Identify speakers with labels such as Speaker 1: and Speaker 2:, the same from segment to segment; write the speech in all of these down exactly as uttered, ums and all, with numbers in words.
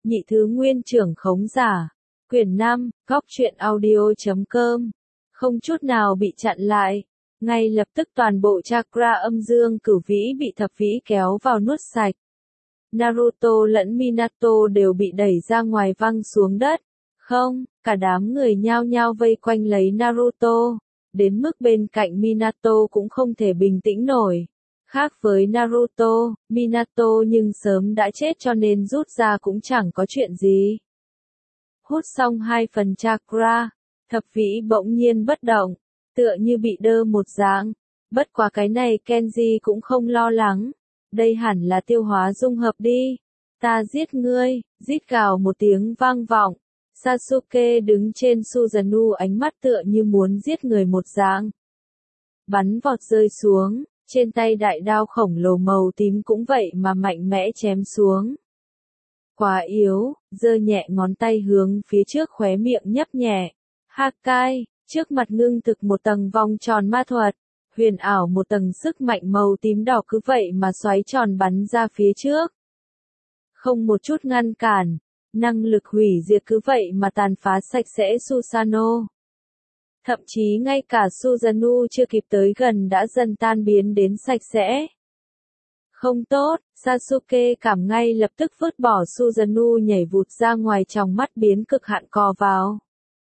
Speaker 1: Nhị thứ nguyên trưởng khống giả. Quyển năm, góc truyện audio.com. Không chút nào bị chặn lại. Ngay lập tức toàn bộ chakra âm dương cửu vĩ bị thập vĩ kéo vào nuốt sạch. Naruto lẫn Minato đều bị đẩy ra ngoài văng xuống đất. Không, cả đám người nhao nhao vây quanh lấy Naruto. Đến mức bên cạnh Minato cũng không thể bình tĩnh nổi. Khác với Naruto, Minato nhưng sớm đã chết cho nên rút ra cũng chẳng có chuyện gì. Hút xong hai phần chakra, thập vĩ bỗng nhiên bất động, tựa như bị đơ một dạng. Bất quá cái này Kenji cũng không lo lắng. Đây hẳn là tiêu hóa dung hợp đi. Ta giết ngươi, rít gào một tiếng vang vọng. Sasuke đứng trên Susanoo ánh mắt tựa như muốn giết người một dạng. Bắn vọt rơi xuống, trên tay đại đao khổng lồ màu tím cũng vậy mà mạnh mẽ chém xuống. Quá yếu, giơ nhẹ ngón tay hướng phía trước khóe miệng nhấp nhẹ. Hakai, trước mặt ngưng thực một tầng vòng tròn ma thuật, huyền ảo một tầng sức mạnh màu tím đỏ cứ vậy mà xoáy tròn bắn ra phía trước. Không một chút ngăn cản, năng lực hủy diệt cứ vậy mà tàn phá sạch sẽ Susanoo. Thậm chí ngay cả Susanoo chưa kịp tới gần đã dần tan biến đến sạch sẽ. Không tốt, Sasuke cảm ngay lập tức vứt bỏ Susanoo nhảy vụt ra ngoài trong mắt biến cực hạn cò vào.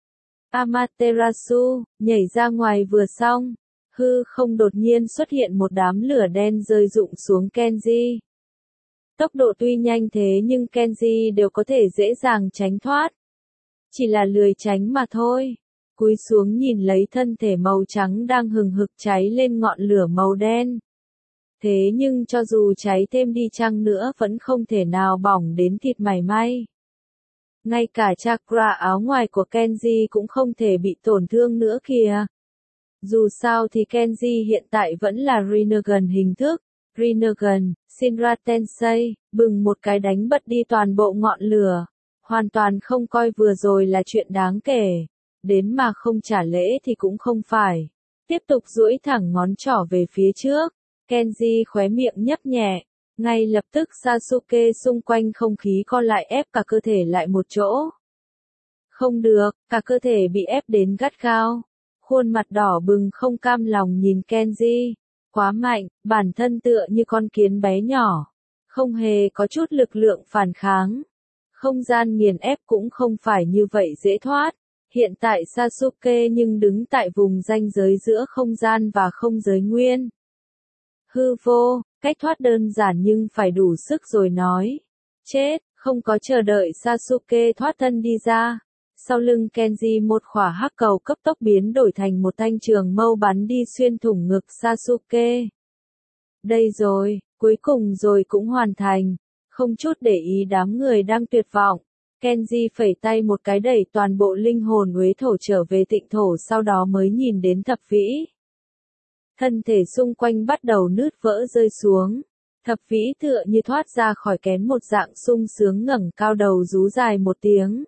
Speaker 1: Amaterasu, nhảy ra ngoài vừa xong, hư không đột nhiên xuất hiện một đám lửa đen rơi rụng xuống Kenji. Tốc độ tuy nhanh thế nhưng Kenji đều có thể dễ dàng tránh thoát. Chỉ là lười tránh mà thôi. Cúi xuống nhìn lấy thân thể màu trắng đang hừng hực cháy lên ngọn lửa màu đen. Thế nhưng cho dù cháy thêm đi chăng nữa vẫn không thể nào bỏng đến thịt mảy may. Ngay cả chakra áo ngoài của Kenji cũng không thể bị tổn thương nữa kìa. Dù sao thì Kenji hiện tại vẫn là Rinnegan hình thức. Rinnegan, Shinra Tensei, bừng một cái đánh bật đi toàn bộ ngọn lửa. Hoàn toàn không coi vừa rồi là chuyện đáng kể. Đến mà không trả lễ thì cũng không phải. Tiếp tục duỗi thẳng ngón trỏ về phía trước. Kenji khóe miệng nhấp nhẹ. Ngay lập tức Sasuke xung quanh không khí co lại ép cả cơ thể lại một chỗ. Không được, cả cơ thể bị ép đến gắt gao. Khuôn mặt đỏ bừng không cam lòng nhìn Kenji. Quá mạnh, bản thân tựa như con kiến bé nhỏ. Không hề có chút lực lượng phản kháng. Không gian nghiền ép cũng không phải như vậy dễ thoát. Hiện tại Sasuke nhưng đứng tại vùng ranh giới giữa không gian và không giới nguyên. Hư vô, cách thoát đơn giản nhưng phải đủ sức rồi nói. Chết, không có chờ đợi Sasuke thoát thân đi ra. Sau lưng Kenji một khỏa hắc cầu cấp tốc biến đổi thành một thanh trường mâu bắn đi xuyên thủng ngực Sasuke. Đây rồi, cuối cùng rồi cũng hoàn thành. Không chút để ý đám người đang tuyệt vọng. Kenji phẩy tay một cái đẩy toàn bộ linh hồn uế thổ trở về tịnh thổ sau đó mới nhìn đến thập vĩ. Thân thể xung quanh bắt đầu nứt vỡ rơi xuống. Thập vĩ tựa như thoát ra khỏi kén một dạng sung sướng ngẩng cao đầu rú dài một tiếng.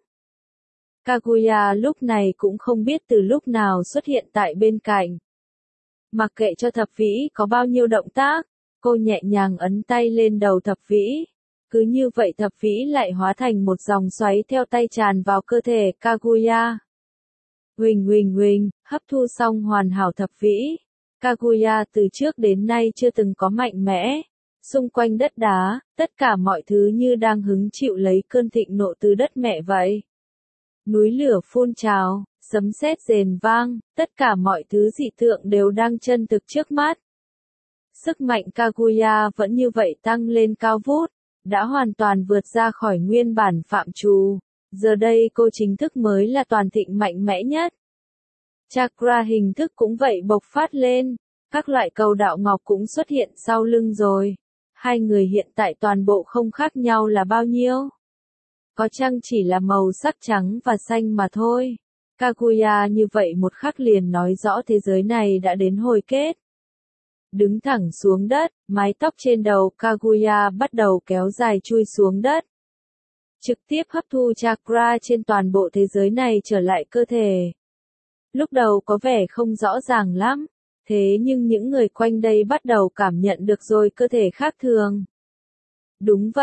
Speaker 1: Kaguya lúc này cũng không biết từ lúc nào xuất hiện tại bên cạnh. Mặc kệ cho thập vĩ có bao nhiêu động tác, cô nhẹ nhàng ấn tay lên đầu thập vĩ. Cứ như vậy thập vĩ lại hóa thành một dòng xoáy theo tay tràn vào cơ thể Kaguya. Huỳnh huỳnh huỳnh, hấp thu xong hoàn hảo thập vĩ. Kaguya từ trước đến nay chưa từng có mạnh mẽ. Xung quanh đất đá, tất cả mọi thứ như đang hứng chịu lấy cơn thịnh nộ từ đất mẹ vậy. Núi lửa phun trào, sấm sét rền vang, tất cả mọi thứ dị tượng đều đang chân thực trước mắt. Sức mạnh Kaguya vẫn như vậy tăng lên cao vút, đã hoàn toàn vượt ra khỏi nguyên bản phạm trù. Giờ đây cô chính thức mới là toàn thịnh mạnh mẽ nhất. Chakra hình thức cũng vậy bộc phát lên, các loại cầu đạo ngọc cũng xuất hiện sau lưng rồi. Hai người hiện tại toàn bộ không khác nhau là bao nhiêu? Có chăng chỉ là màu sắc trắng và xanh mà thôi. Kaguya như vậy một khắc liền nói rõ thế giới này đã đến hồi kết. Đứng thẳng xuống đất, mái tóc trên đầu Kaguya bắt đầu kéo dài chui xuống đất. Trực tiếp hấp thu chakra trên toàn bộ thế giới này trở lại cơ thể. Lúc đầu có vẻ không rõ ràng lắm, thế nhưng những người quanh đây bắt đầu cảm nhận được rồi cơ thể khác thường. Đúng vậy,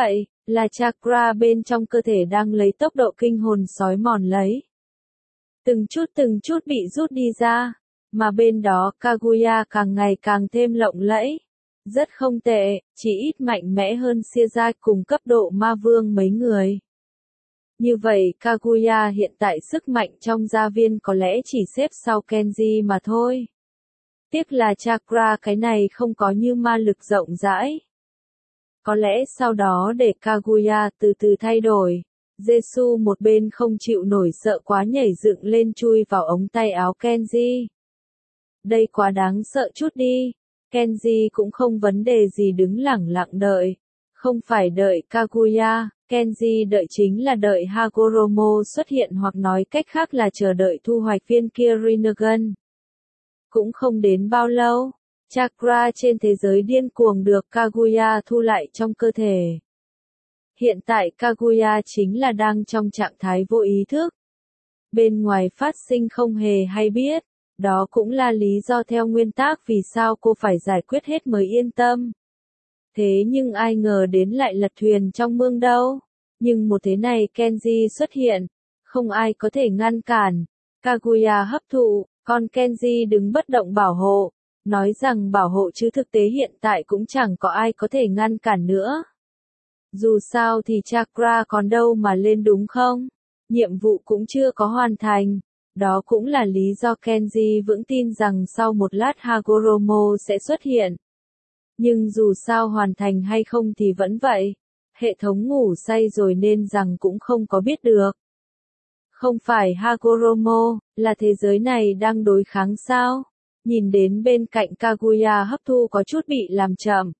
Speaker 1: là chakra bên trong cơ thể đang lấy tốc độ kinh hồn sói mòn lấy. Từng chút từng chút bị rút đi ra, mà bên đó Kaguya càng ngày càng thêm lộng lẫy. Rất không tệ, chỉ ít mạnh mẽ hơn Seizai cùng cấp độ ma vương mấy người. Như vậy Kaguya hiện tại sức mạnh trong gia viên có lẽ chỉ xếp sau Kenji mà thôi. Tiếc là chakra cái này không có như ma lực rộng rãi. Có lẽ sau đó để Kaguya từ từ thay đổi. Jesu một bên không chịu nổi sợ quá nhảy dựng lên chui vào ống tay áo Kenji. Đây quá đáng sợ chút đi. Kenji cũng không vấn đề gì đứng lẳng lặng đợi. Không phải đợi Kaguya, Kenji đợi chính là đợi Hagoromo xuất hiện hoặc nói cách khác là chờ đợi thu hoạch viên kia Rinnegan. Cũng không đến bao lâu, chakra trên thế giới điên cuồng được Kaguya thu lại trong cơ thể. Hiện tại Kaguya chính là đang trong trạng thái vô ý thức. Bên ngoài phát sinh không hề hay biết, đó cũng là lý do theo nguyên tắc vì sao cô phải giải quyết hết mới yên tâm. Thế nhưng ai ngờ đến lại lật thuyền trong mương đâu. Nhưng một thế này Kenji xuất hiện, không ai có thể ngăn cản. Kaguya hấp thụ, còn Kenji đứng bất động bảo hộ. Nói rằng bảo hộ chứ thực tế hiện tại cũng chẳng có ai có thể ngăn cản nữa. Dù sao thì chakra còn đâu mà lên đúng không? Nhiệm vụ cũng chưa có hoàn thành. Đó cũng là lý do Kenji vững tin rằng sau một lát Hagoromo sẽ xuất hiện. Nhưng dù sao hoàn thành hay không thì vẫn vậy. Hệ thống ngủ say rồi nên rằng cũng không có biết được. Không phải Hagoromo, là thế giới này đang đối kháng sao? Nhìn đến bên cạnh Kaguya hấp thu có chút bị làm chậm.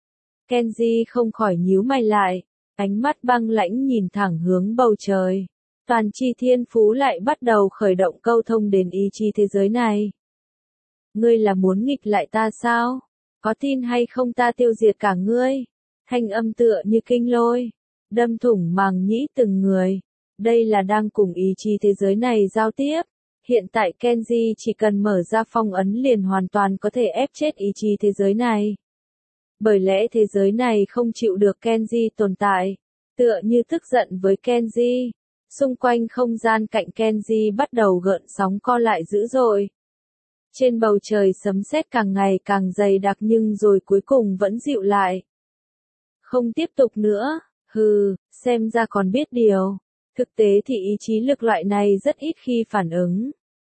Speaker 1: Kenji không khỏi nhíu mày lại, ánh mắt băng lãnh nhìn thẳng hướng bầu trời. Toàn chi thiên phú lại bắt đầu khởi động câu thông đến ý chí thế giới này. Ngươi là muốn nghịch lại ta sao? Có tin hay không ta tiêu diệt cả ngươi? Thanh âm tựa như kinh lôi, đâm thủng màng nhĩ từng người. Đây là đang cùng ý chí thế giới này giao tiếp. Hiện tại Kenji chỉ cần mở ra phong ấn liền hoàn toàn có thể ép chết ý chí thế giới này. Bởi lẽ thế giới này không chịu được Kenji tồn tại. Tựa như tức giận với Kenji. Xung quanh không gian cạnh Kenji bắt đầu gợn sóng co lại dữ dội. Trên bầu trời sấm sét càng ngày càng dày đặc nhưng rồi cuối cùng vẫn dịu lại. Không tiếp tục nữa, hừ, xem ra còn biết điều. Thực tế thì ý chí lực loại này rất ít khi phản ứng.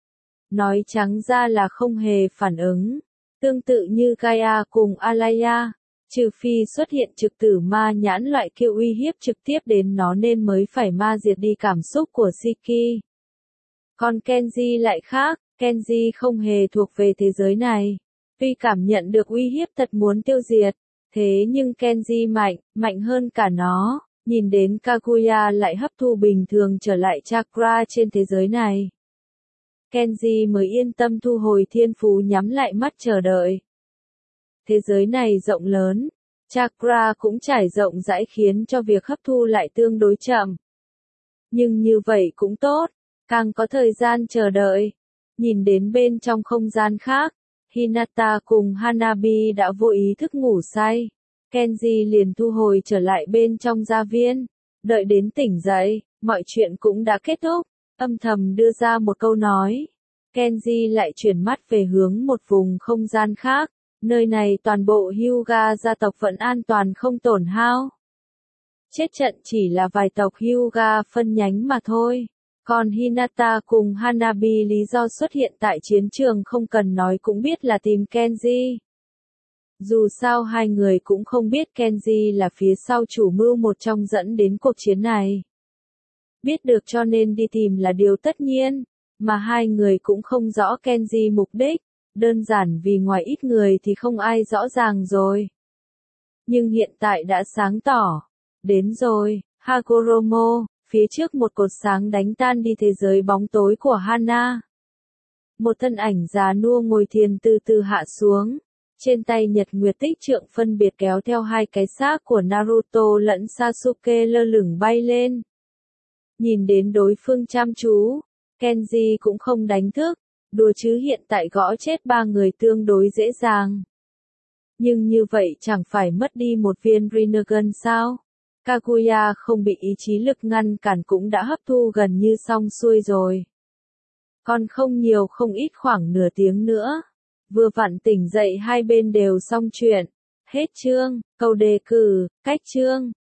Speaker 1: Nói trắng ra là không hề phản ứng. Tương tự như Gaia cùng Alaya, trừ phi xuất hiện trực tử ma nhãn loại kia uy hiếp trực tiếp đến nó nên mới phải ma diệt đi cảm xúc của Shiki. Còn Kenji lại khác, Kenji không hề thuộc về thế giới này. Tuy cảm nhận được uy hiếp thật muốn tiêu diệt, thế nhưng Kenji mạnh, mạnh hơn cả nó. Nhìn đến Kaguya lại hấp thu bình thường trở lại chakra trên thế giới này. Kenji mới yên tâm thu hồi thiên phú nhắm lại mắt chờ đợi. Thế giới này rộng lớn, chakra cũng trải rộng rãi khiến cho việc hấp thu lại tương đối chậm. Nhưng như vậy cũng tốt, càng có thời gian chờ đợi. Nhìn đến bên trong không gian khác, Hinata cùng Hanabi đã vô ý thức ngủ say. Kenji liền thu hồi trở lại bên trong gia viên. Đợi đến tỉnh dậy, mọi chuyện cũng đã kết thúc. Âm thầm đưa ra một câu nói. Kenji lại chuyển mắt về hướng một vùng không gian khác. Nơi này toàn bộ Hyuga gia tộc vẫn an toàn không tổn hao. Chết trận chỉ là vài tộc Hyuga phân nhánh mà thôi. Còn Hinata cùng Hanabi lý do xuất hiện tại chiến trường không cần nói cũng biết là tìm Kenji. Dù sao hai người cũng không biết Kenji là phía sau chủ mưu một trong dẫn đến cuộc chiến này. Biết được cho nên đi tìm là điều tất nhiên, mà hai người cũng không rõ Kenji mục đích, đơn giản vì ngoài ít người thì không ai rõ ràng rồi. Nhưng hiện tại đã sáng tỏ. Đến rồi, Hagoromo, phía trước một cột sáng đánh tan đi thế giới bóng tối của Hana. Một thân ảnh già nua ngồi thiền từ từ hạ xuống. Trên tay Nhật Nguyệt Tích Trượng phân biệt kéo theo hai cái xác của Naruto lẫn Sasuke lơ lửng bay lên. Nhìn đến đối phương chăm chú, Kenji cũng không đánh thức, đùa chứ hiện tại gõ chết ba người tương đối dễ dàng. Nhưng như vậy chẳng phải mất đi một viên Rinnegan sao? Kaguya không bị ý chí lực ngăn cản cũng đã hấp thu gần như xong xuôi rồi. Còn không nhiều không ít khoảng nửa tiếng nữa. Vừa vặn tỉnh dậy hai bên đều xong chuyện. Hết chương, câu đề cử, cách chương.